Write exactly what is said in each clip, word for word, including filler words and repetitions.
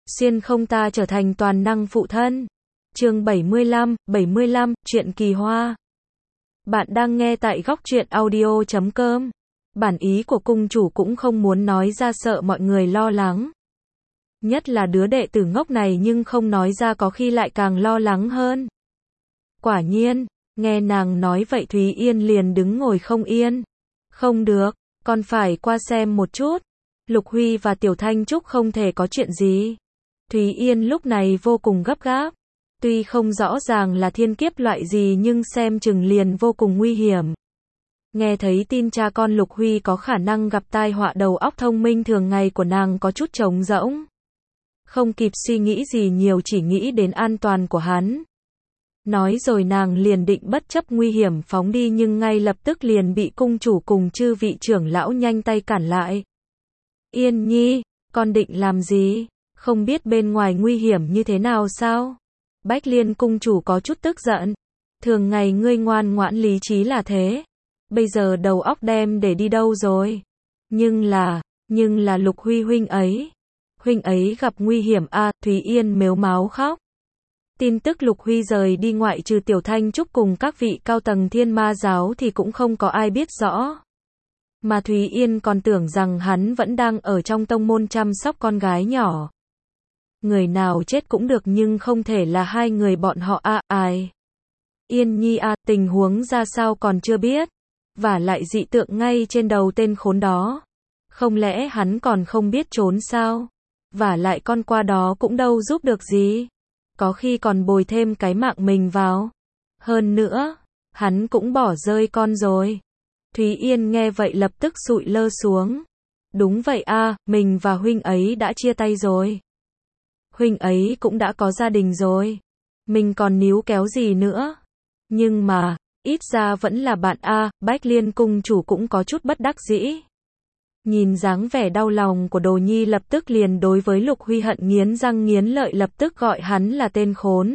Xuyên không ta trở thành toàn năng phụ thân. Chương bảy mươi lăm, bảy mươi lăm, truyện kỳ hoa. Bạn đang nghe tại góc truyện audio chấm com. Bản ý của cung chủ cũng không muốn nói ra sợ mọi người lo lắng. Nhất là đứa đệ tử ngốc này, nhưng không nói ra có khi lại càng lo lắng hơn. Quả nhiên, nghe nàng nói vậy Thúy Yên liền đứng ngồi không yên. Không được, còn phải qua xem một chút. Lục Huy và Tiểu Thanh Trúc không thể có chuyện gì. Thúy Yên lúc này vô cùng gấp gáp. Tuy không rõ ràng là thiên kiếp loại gì nhưng xem chừng liền vô cùng nguy hiểm. Nghe thấy tin cha con Lục Huy có khả năng gặp tai họa, đầu óc thông minh thường ngày của nàng có chút trống rỗng. Không kịp suy nghĩ gì nhiều, chỉ nghĩ đến an toàn của hắn. Nói rồi nàng liền định bất chấp nguy hiểm phóng đi, nhưng ngay lập tức liền bị cung chủ cùng chư vị trưởng lão nhanh tay cản lại. Yên Nhi, con định làm gì? Không biết bên ngoài nguy hiểm như thế nào sao? Bách Liên cung chủ có chút tức giận. Thường ngày ngươi ngoan ngoãn lý trí là thế. Bây giờ đầu óc đem để đi đâu rồi? Nhưng là, nhưng là Lục Huy huynh ấy. Huynh ấy gặp nguy hiểm à, Thúy Yên mếu máo khóc. Tin tức Lục Huy rời đi ngoại trừ Tiểu Thanh Trúc cùng các vị cao tầng Thiên Ma giáo thì cũng không có ai biết rõ. Mà Thúy Yên còn tưởng rằng hắn vẫn đang ở trong tông môn chăm sóc con gái nhỏ. Người nào chết cũng được nhưng không thể là hai người bọn họ à, ai? Yên Nhi à, tình huống ra sao còn chưa biết. Và lại dị tượng ngay trên đầu tên khốn đó. Không lẽ hắn còn không biết trốn sao? Và lại con qua đó cũng đâu giúp được gì. Có khi còn bồi thêm cái mạng mình vào. Hơn nữa, hắn cũng bỏ rơi con rồi. Thúy Yên nghe vậy lập tức sụi lơ xuống. Đúng vậy a, mình và huynh ấy đã chia tay rồi. Huynh ấy cũng đã có gia đình rồi. Mình còn níu kéo gì nữa. Nhưng mà, ít ra vẫn là bạn a. Bách Liên cung chủ cũng có chút bất đắc dĩ. Nhìn dáng vẻ đau lòng của Đồ Nhi, lập tức liền đối với Lục Huy hận nghiến răng nghiến lợi, lập tức gọi hắn là tên khốn.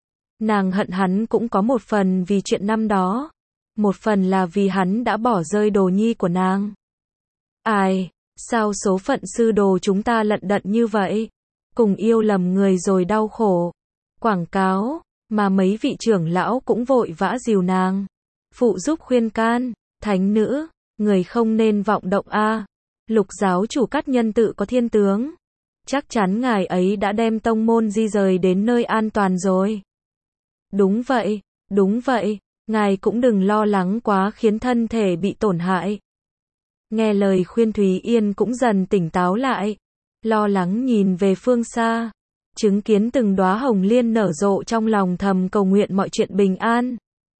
Nàng hận hắn cũng có một phần vì chuyện năm đó. Một phần là vì hắn đã bỏ rơi Đồ Nhi của nàng. Ai, sao số phận sư đồ chúng ta lận đận như vậy? Cùng yêu lầm người rồi đau khổ. Quảng cáo, mà mấy vị trưởng lão cũng vội vã dìu nàng. Phụ giúp khuyên can, thánh nữ, người không nên vọng động a. Lục giáo chủ Cát Nhân tự có thiên tướng. Chắc chắn ngài ấy đã đem tông môn di rời đến nơi an toàn rồi. Đúng vậy, đúng vậy. Ngài cũng đừng lo lắng quá khiến thân thể bị tổn hại. Nghe lời khuyên, Thúy Yên cũng dần tỉnh táo lại. Lo lắng nhìn về phương xa. Chứng kiến từng đóa hồng liên nở rộ, trong lòng thầm cầu nguyện mọi chuyện bình an.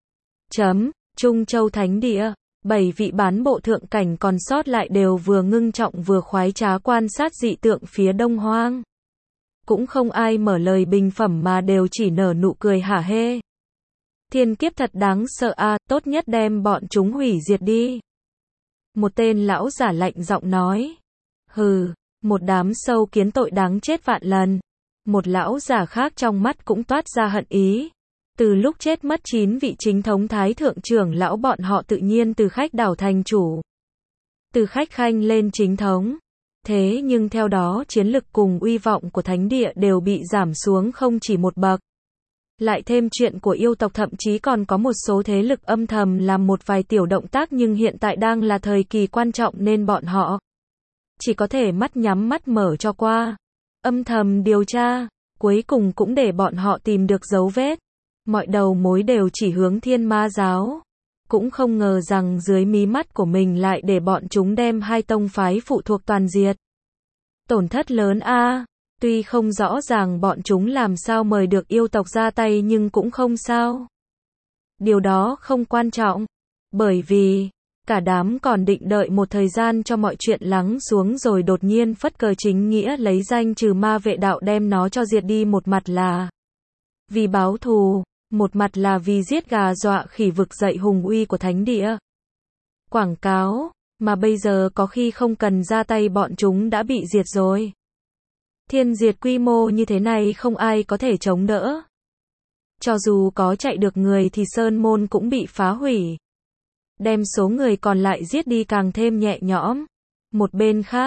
Chấm, Trung Châu Thánh Địa. Bảy vị bán bộ thượng cảnh còn sót lại đều vừa ngưng trọng vừa khoái trá quan sát dị tượng phía Đông Hoang. Cũng không ai mở lời bình phẩm mà đều chỉ nở nụ cười hả hê. Thiên kiếp thật đáng sợ a, à, tốt nhất đem bọn chúng hủy diệt đi. Một tên lão giả lạnh giọng nói. Hừ, một đám sâu kiến tội đáng chết vạn lần. Một lão giả khác trong mắt cũng toát ra hận ý. Từ lúc chết mất chín vị chính thống thái thượng trưởng lão, bọn họ tự nhiên từ khách đảo thành chủ. Từ khách khanh lên chính thống. Thế nhưng theo đó chiến lực cùng uy vọng của thánh địa đều bị giảm xuống không chỉ một bậc. Lại thêm chuyện của yêu tộc, thậm chí còn có một số thế lực âm thầm làm một vài tiểu động tác, nhưng hiện tại đang là thời kỳ quan trọng nên bọn họ chỉ có thể mắt nhắm mắt mở cho qua. Âm thầm điều tra, cuối cùng cũng để bọn họ tìm được dấu vết. Mọi đầu mối đều chỉ hướng Thiên Ma giáo. Cũng không ngờ rằng dưới mí mắt của mình lại để bọn chúng đem hai tông phái phụ thuộc toàn diệt. Tổn thất lớn a. À. Tuy không rõ ràng bọn chúng làm sao mời được yêu tộc ra tay, nhưng cũng không sao. Điều đó không quan trọng. Bởi vì, cả đám còn định đợi một thời gian cho mọi chuyện lắng xuống rồi đột nhiên phất cờ chính nghĩa lấy danh trừ ma vệ đạo đem nó cho diệt đi. Một mặt là vì báo thù, một mặt là vì giết gà dọa khỉ, vực dậy hùng uy của thánh địa. Quảng cáo, mà bây giờ có khi không cần ra tay bọn chúng đã bị diệt rồi. Thiên diệt quy mô như thế này không ai có thể chống đỡ. Cho dù có chạy được người thì sơn môn cũng bị phá hủy. Đem số người còn lại giết đi càng thêm nhẹ nhõm. Một bên khác,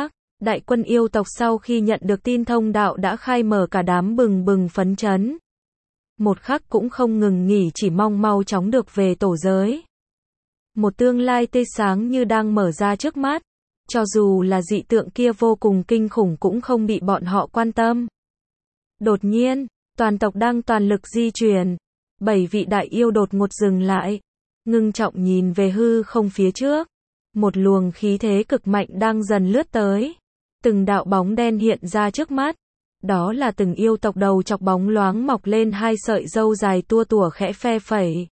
Đại quân yêu tộc sau khi nhận được tin thông đạo đã khai mở cả đám bừng bừng phấn chấn. Một khắc cũng không ngừng nghỉ chỉ mong mau chóng được về tổ giới. Một tương lai tươi sáng như đang mở ra trước mắt. Cho dù là dị tượng kia vô cùng kinh khủng cũng không bị bọn họ quan tâm. Đột nhiên, toàn tộc đang toàn lực di chuyển. Bảy vị đại yêu đột ngột dừng lại. Ngưng trọng nhìn về hư không phía trước. Một luồng khí thế cực mạnh đang dần lướt tới. Từng đạo bóng đen hiện ra trước mắt. Đó là từng yêu tộc đầu chọc bóng loáng mọc lên hai sợi râu dài tua tủa khẽ phe phẩy.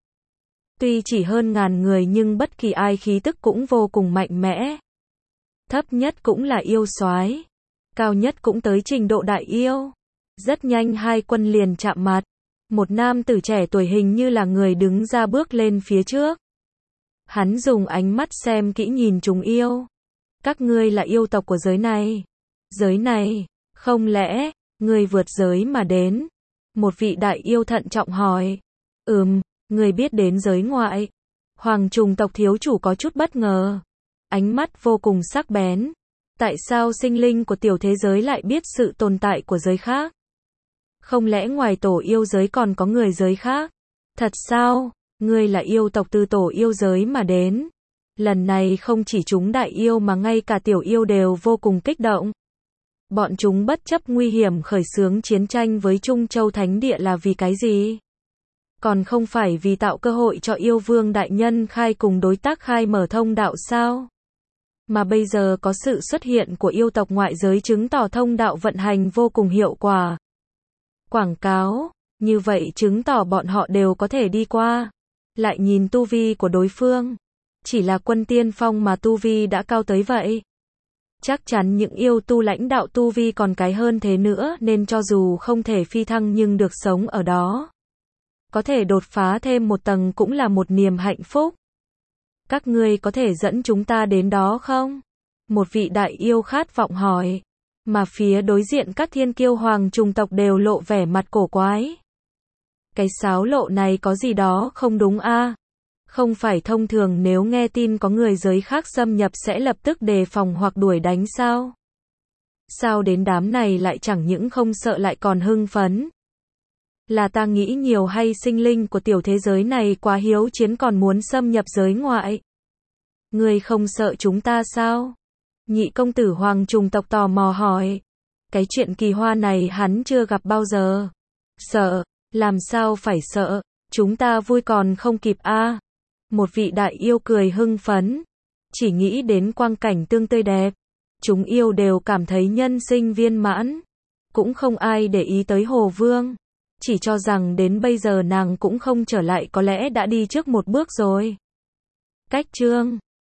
Tuy chỉ hơn ngàn người nhưng bất kỳ ai khí tức cũng vô cùng mạnh mẽ. Thấp nhất cũng là yêu soái, cao nhất cũng tới trình độ đại yêu. Rất nhanh hai quân liền chạm mặt. Một nam tử trẻ tuổi hình như là người đứng ra bước lên phía trước. Hắn dùng ánh mắt xem kỹ nhìn chúng yêu. Các ngươi là yêu tộc của giới này. Giới này, không lẽ, ngươi vượt giới mà đến? Một vị đại yêu thận trọng hỏi. Ừm, ngươi biết đến giới ngoại. Hoàng trùng tộc thiếu chủ có chút bất ngờ. Ánh mắt vô cùng sắc bén. Tại sao sinh linh của tiểu thế giới lại biết sự tồn tại của giới khác? Không lẽ ngoài tổ yêu giới còn có người giới khác? Thật sao? Ngươi là yêu tộc từ tổ yêu giới mà đến. Lần này không chỉ chúng đại yêu mà ngay cả tiểu yêu đều vô cùng kích động. Bọn chúng bất chấp nguy hiểm khởi xướng chiến tranh với Trung Châu Thánh Địa là vì cái gì? Còn không phải vì tạo cơ hội cho yêu vương đại nhân khai cùng đối tác khai mở thông đạo sao? Mà bây giờ có sự xuất hiện của yêu tộc ngoại giới chứng tỏ thông đạo vận hành vô cùng hiệu quả. Quảng cáo, như vậy chứng tỏ bọn họ đều có thể đi qua. Lại nhìn tu vi của đối phương. Chỉ là quân tiên phong mà tu vi đã cao tới vậy. Chắc chắn những yêu tu lãnh đạo tu vi còn cái hơn thế nữa nên cho dù không thể phi thăng nhưng được sống ở đó. Có thể đột phá thêm một tầng cũng là một niềm hạnh phúc. Các ngươi có thể dẫn chúng ta đến đó không? Một vị đại yêu khát vọng hỏi. Mà phía đối diện các thiên kiêu hoàng trùng tộc đều lộ vẻ mặt cổ quái. Cái xáo lộ này có gì đó không đúng a? Không phải thông thường nếu nghe tin có người giới khác xâm nhập sẽ lập tức đề phòng hoặc đuổi đánh sao? Sao đến đám này lại chẳng những không sợ lại còn hưng phấn? Là ta nghĩ nhiều hay sinh linh của tiểu thế giới này quá hiếu chiến còn muốn xâm nhập giới ngoại? Ngươi không sợ chúng ta sao? Nhị công tử hoàng trùng tộc tò mò hỏi. Cái chuyện kỳ hoa này hắn chưa gặp bao giờ. Sợ, làm sao phải sợ, chúng ta vui còn không kịp a. Một vị đại yêu cười hưng phấn. Chỉ nghĩ đến quang cảnh tương tươi đẹp. Chúng yêu đều cảm thấy nhân sinh viên mãn. Cũng không ai để ý tới Hồ Vương. Chỉ cho rằng đến bây giờ nàng cũng không trở lại có lẽ đã đi trước một bước rồi. Cách chương